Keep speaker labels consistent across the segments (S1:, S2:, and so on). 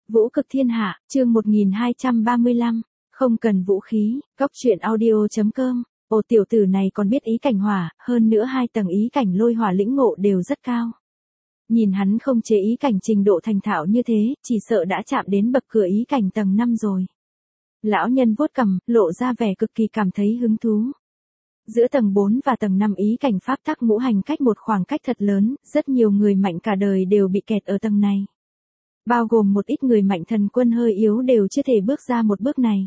S1: Vũ cực thiên hạ, chương 1235, không cần vũ khí, góc truyện audio.com. Ồ, tiểu tử này còn biết ý cảnh hỏa, hơn nữa hai tầng ý cảnh lôi hỏa lĩnh ngộ đều rất cao. Nhìn hắn không chế ý cảnh trình độ thành thạo như thế, chỉ sợ đã chạm đến bậc cửa ý cảnh tầng 5 rồi. Lão nhân vuốt cằm, lộ ra vẻ cực kỳ cảm thấy hứng thú. Giữa tầng 4 và tầng 5 ý cảnh pháp tắc ngũ hành cách một khoảng cách thật lớn, rất nhiều người mạnh cả đời đều bị kẹt ở tầng này. Bao gồm một ít người mạnh thần quân hơi yếu đều chưa thể bước ra một bước này.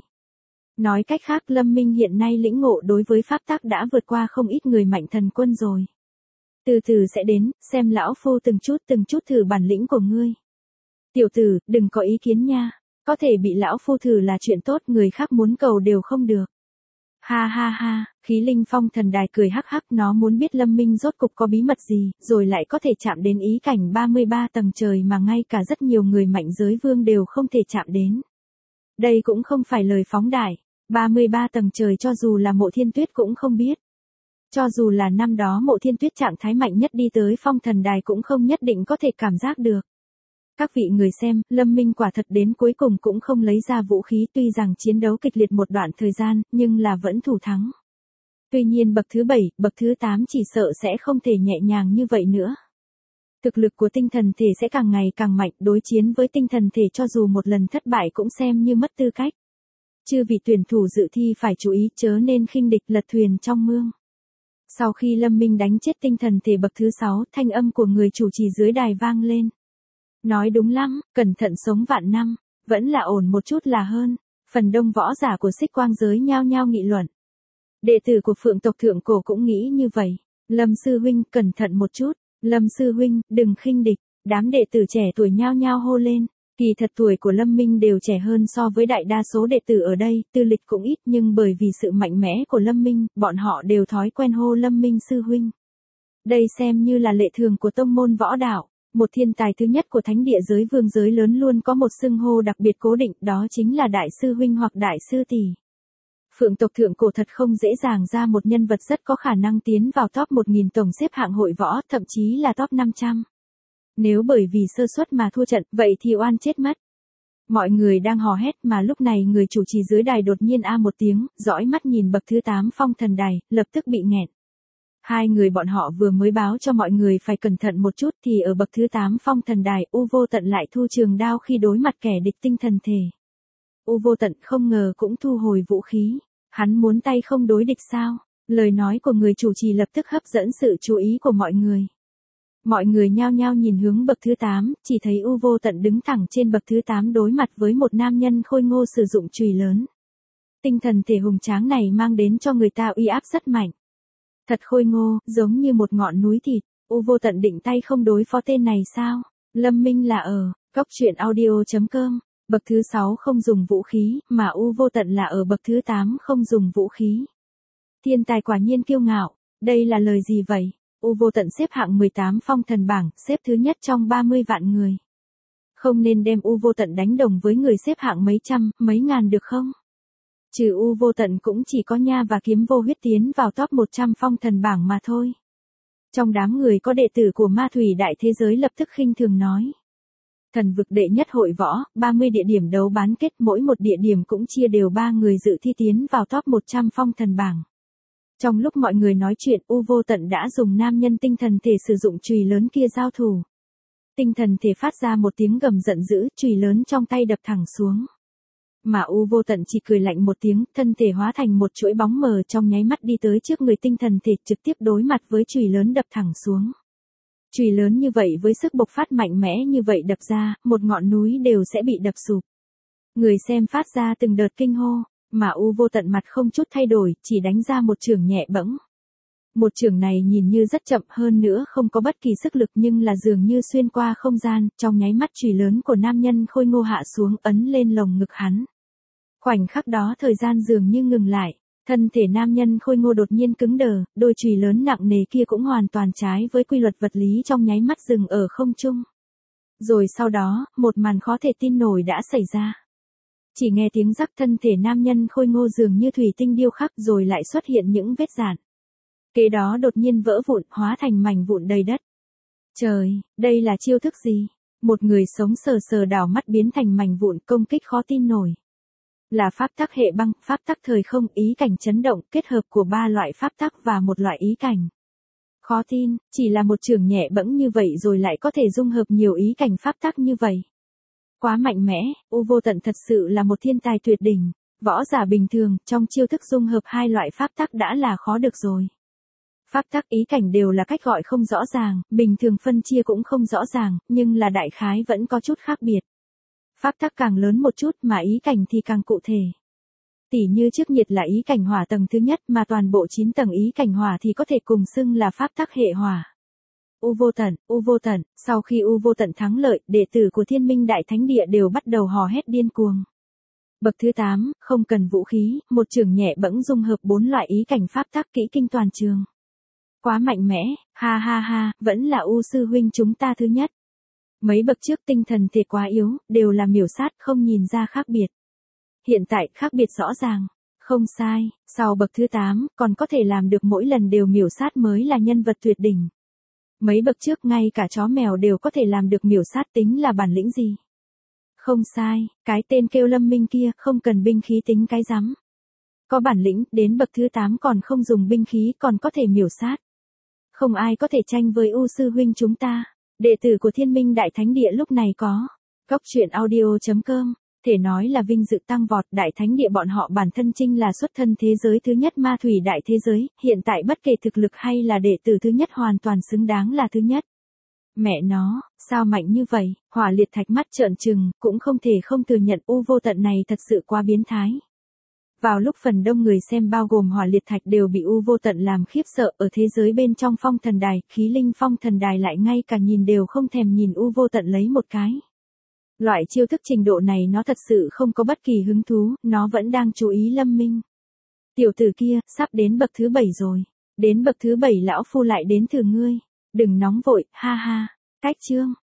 S1: Nói cách khác, Lâm Minh hiện nay lĩnh ngộ đối với pháp tắc đã vượt qua không ít người mạnh thần quân rồi. Từ từ sẽ đến, xem lão phu từng chút thử bản lĩnh của ngươi. Tiểu tử, đừng có ý kiến nha, có thể bị lão phu thử là chuyện tốt, người khác muốn cầu đều không được. Ha ha ha, khí linh phong thần đài cười hắc hắc, nó muốn biết Lâm Minh rốt cục có bí mật gì, rồi lại có thể chạm đến ý cảnh 33 tầng trời mà ngay cả rất nhiều người mạnh giới vương đều không thể chạm đến. Đây cũng không phải lời phóng đại, 33 tầng trời cho dù là Mộ Thiên Tuyết cũng không biết. Cho dù là năm đó Mộ Thiên Tuyết trạng thái mạnh nhất đi tới phong thần đài cũng không nhất định có thể cảm giác được. Các vị người xem, Lâm Minh quả thật đến cuối cùng cũng không lấy ra vũ khí, tuy rằng chiến đấu kịch liệt một đoạn thời gian, nhưng là vẫn thủ thắng. Tuy nhiên bậc thứ 7, bậc thứ 8 chỉ sợ sẽ không thể nhẹ nhàng như vậy nữa. Thực lực của tinh thần thể sẽ càng ngày càng mạnh, đối chiến với tinh thần thể cho dù một lần thất bại cũng xem như mất tư cách. Chư vị tuyển thủ dự thi phải chú ý chớ nên khinh địch lật thuyền trong mương. Sau khi Lâm Minh đánh chết tinh thần thể bậc thứ 6, thanh âm của người chủ trì dưới đài vang lên. Nói đúng lắm, cẩn thận sống vạn năm, vẫn là ổn một chút là hơn. Phần đông võ giả của Xích Quang giới nhao nhao nghị luận. Đệ tử của Phượng tộc Thượng Cổ cũng nghĩ như vậy. Lâm sư huynh, cẩn thận một chút. Lâm sư huynh, đừng khinh địch. Đám đệ tử trẻ tuổi nhao nhao hô lên. Kỳ thật tuổi của Lâm Minh đều trẻ hơn so với đại đa số đệ tử ở đây, tư lịch cũng ít, nhưng bởi vì sự mạnh mẽ của Lâm Minh, bọn họ đều thói quen hô Lâm Minh sư huynh. Đây xem như là lệ thường của tông môn võ đạo. Một thiên tài thứ nhất của thánh địa giới vương giới lớn luôn có một xưng hô đặc biệt cố định, đó chính là đại sư huynh hoặc đại sư tỷ. Phượng tộc Thượng Cổ thật không dễ dàng ra một nhân vật rất có khả năng tiến vào top 1000 tổng xếp hạng hội võ, thậm chí là top 500. Nếu bởi vì sơ suất mà thua trận, vậy thì oan chết mất. Mọi người đang hò hét mà lúc này người chủ trì dưới đài đột nhiên a một tiếng, dõi mắt nhìn bậc thứ 8 phong thần đài, lập tức bị nghẹn. Hai người bọn họ vừa mới báo cho mọi người phải cẩn thận một chút thì ở bậc thứ 8 phong thần đài, U Vô Tận lại thu trường đao khi đối mặt kẻ địch tinh thần thể. U Vô Tận không ngờ cũng thu hồi vũ khí. Hắn muốn tay không đối địch sao? Lời nói của người chủ trì lập tức hấp dẫn sự chú ý của mọi người. Mọi người nhao nhao nhìn hướng bậc thứ 8, chỉ thấy U Vô Tận đứng thẳng trên bậc thứ 8 đối mặt với một nam nhân khôi ngô sử dụng chùy lớn. Tinh thần thể hùng tráng này mang đến cho người ta uy áp rất mạnh. Thật khôi ngô, giống như một ngọn núi thịt. U Vô Tận định tay không đối phó tên này sao? Lâm Minh là ở góc truyện audio.com. Bậc thứ 6 không dùng vũ khí, mà U Vô Tận là ở bậc thứ 8 không dùng vũ khí. Thiên tài quả nhiên kiêu ngạo, đây là lời gì vậy? U Vô Tận xếp hạng 18 phong thần bảng, xếp thứ nhất trong 30 vạn người. Không nên đem U Vô Tận đánh đồng với người xếp hạng mấy trăm, mấy ngàn được không? Trừ U Vô Tận cũng chỉ có Nha và Kiếm Vô Huyết tiến vào top 100 phong thần bảng mà thôi. Trong đám người có đệ tử của Ma Thủy Đại Thế Giới lập tức khinh thường nói. Thần vực đệ nhất hội võ, 30 địa điểm đấu bán kết, mỗi một địa điểm cũng chia đều 3 người dự thi tiến vào top 100 phong thần bảng. Trong lúc mọi người nói chuyện, U Vô Tận đã dùng nam nhân tinh thần thể sử dụng chùy lớn kia giao thủ. Tinh thần thể phát ra một tiếng gầm giận dữ, chùy lớn trong tay đập thẳng xuống. Mà U Vô Tận chỉ cười lạnh một tiếng, thân thể hóa thành một chuỗi bóng mờ trong nháy mắt đi tới trước người tinh thần thể, trực tiếp đối mặt với chùy lớn đập thẳng xuống. Chùy lớn như vậy với sức bộc phát mạnh mẽ như vậy đập ra, một ngọn núi đều sẽ bị đập sụp. Người xem phát ra từng đợt kinh hô, mà U Vô Tận mặt không chút thay đổi, chỉ đánh ra một chưởng nhẹ bẫng. Một chưởng này nhìn như rất chậm, hơn nữa không có bất kỳ sức lực, nhưng là dường như xuyên qua không gian, trong nháy mắt chùy lớn của nam nhân khôi ngô hạ xuống, ấn lên lồng ngực hắn. Khoảnh khắc đó thời gian dường như ngừng lại, thân thể nam nhân khôi ngô đột nhiên cứng đờ, đôi chùy lớn nặng nề kia cũng hoàn toàn trái với quy luật vật lý trong nháy mắt dừng ở không trung. Rồi sau đó, một màn khó thể tin nổi đã xảy ra. Chỉ nghe tiếng rắc, thân thể nam nhân khôi ngô dường như thủy tinh điêu khắc, rồi lại xuất hiện những vết rạn. Kế đó đột nhiên vỡ vụn, hóa thành mảnh vụn đầy đất. Trời, đây là chiêu thức gì? Một người sống sờ sờ đảo mắt biến thành mảnh vụn, công kích khó tin nổi. Là pháp tắc hệ băng, pháp tắc thời không, ý cảnh chấn động, kết hợp của 3 loại pháp tắc và một loại ý cảnh. Khó tin, chỉ là một chưởng nhẹ bẫng như vậy rồi lại có thể dung hợp nhiều ý cảnh pháp tắc như vậy. Quá mạnh mẽ, U Vô Tận thật sự là một thiên tài tuyệt đỉnh. Võ giả bình thường, trong chiêu thức dung hợp 2 loại pháp tắc đã là khó được rồi. Pháp tắc ý cảnh đều là cách gọi không rõ ràng, bình thường phân chia cũng không rõ ràng, nhưng là đại khái vẫn có chút khác biệt. Pháp tắc càng lớn một chút mà ý cảnh thì càng cụ thể. Tỉ như trước nhiệt là ý cảnh hỏa tầng thứ nhất mà toàn bộ 9 tầng ý cảnh hỏa thì có thể cùng xưng là pháp tắc hệ hỏa. U Vô Tận, sau khi U Vô Tận thắng lợi, đệ tử của Thiên Minh Đại Thánh Địa đều bắt đầu hò hét điên cuồng. Bậc thứ 8, không cần vũ khí, một chưởng nhẹ bẫng dung hợp 4 loại ý cảnh pháp tắc kỹ kinh toàn trường. Quá mạnh mẽ, ha ha ha, vẫn là U sư huynh chúng ta thứ nhất. Mấy bậc trước tinh thần thể quá yếu, đều là miểu sát không nhìn ra khác biệt. Hiện tại khác biệt rõ ràng. Không sai, sau bậc thứ 8, còn có thể làm được mỗi lần đều miểu sát mới là nhân vật tuyệt đỉnh. Mấy bậc trước ngay cả chó mèo đều có thể làm được miểu sát tính là bản lĩnh gì. Không sai, cái tên kêu Lâm Minh kia không cần binh khí tính cái rắm. Có bản lĩnh, đến bậc thứ 8 còn không dùng binh khí còn có thể miểu sát. Không ai có thể tranh với U sư huynh chúng ta. Đệ tử của Thiên Minh Đại Thánh Địa lúc này có. Cóc truyện audio.com. Thể nói là vinh dự tăng vọt, Đại Thánh Địa bọn họ bản thân chinh là xuất thân thế giới thứ nhất ma thủy đại thế giới, hiện tại bất kể thực lực hay là đệ tử thứ nhất hoàn toàn xứng đáng là thứ nhất. Mẹ nó, sao mạnh như vậy, Hỏa Liệt Thạch mắt trợn trừng, cũng không thể không thừa nhận U Vô Tận này thật sự quá biến thái. Vào lúc phần đông người xem bao gồm Hỏa Liệt Thạch đều bị U Vô Tận làm khiếp sợ ở thế giới bên trong phong thần đài, khí linh phong thần đài lại ngay cả nhìn đều không thèm nhìn U Vô Tận lấy một cái. Loại chiêu thức trình độ này nó thật sự không có bất kỳ hứng thú, nó vẫn đang chú ý Lâm Minh. Tiểu tử kia, sắp đến bậc thứ 7 rồi. Đến bậc thứ 7 lão phu lại đến thử ngươi. Đừng nóng vội, ha ha. Cách chương.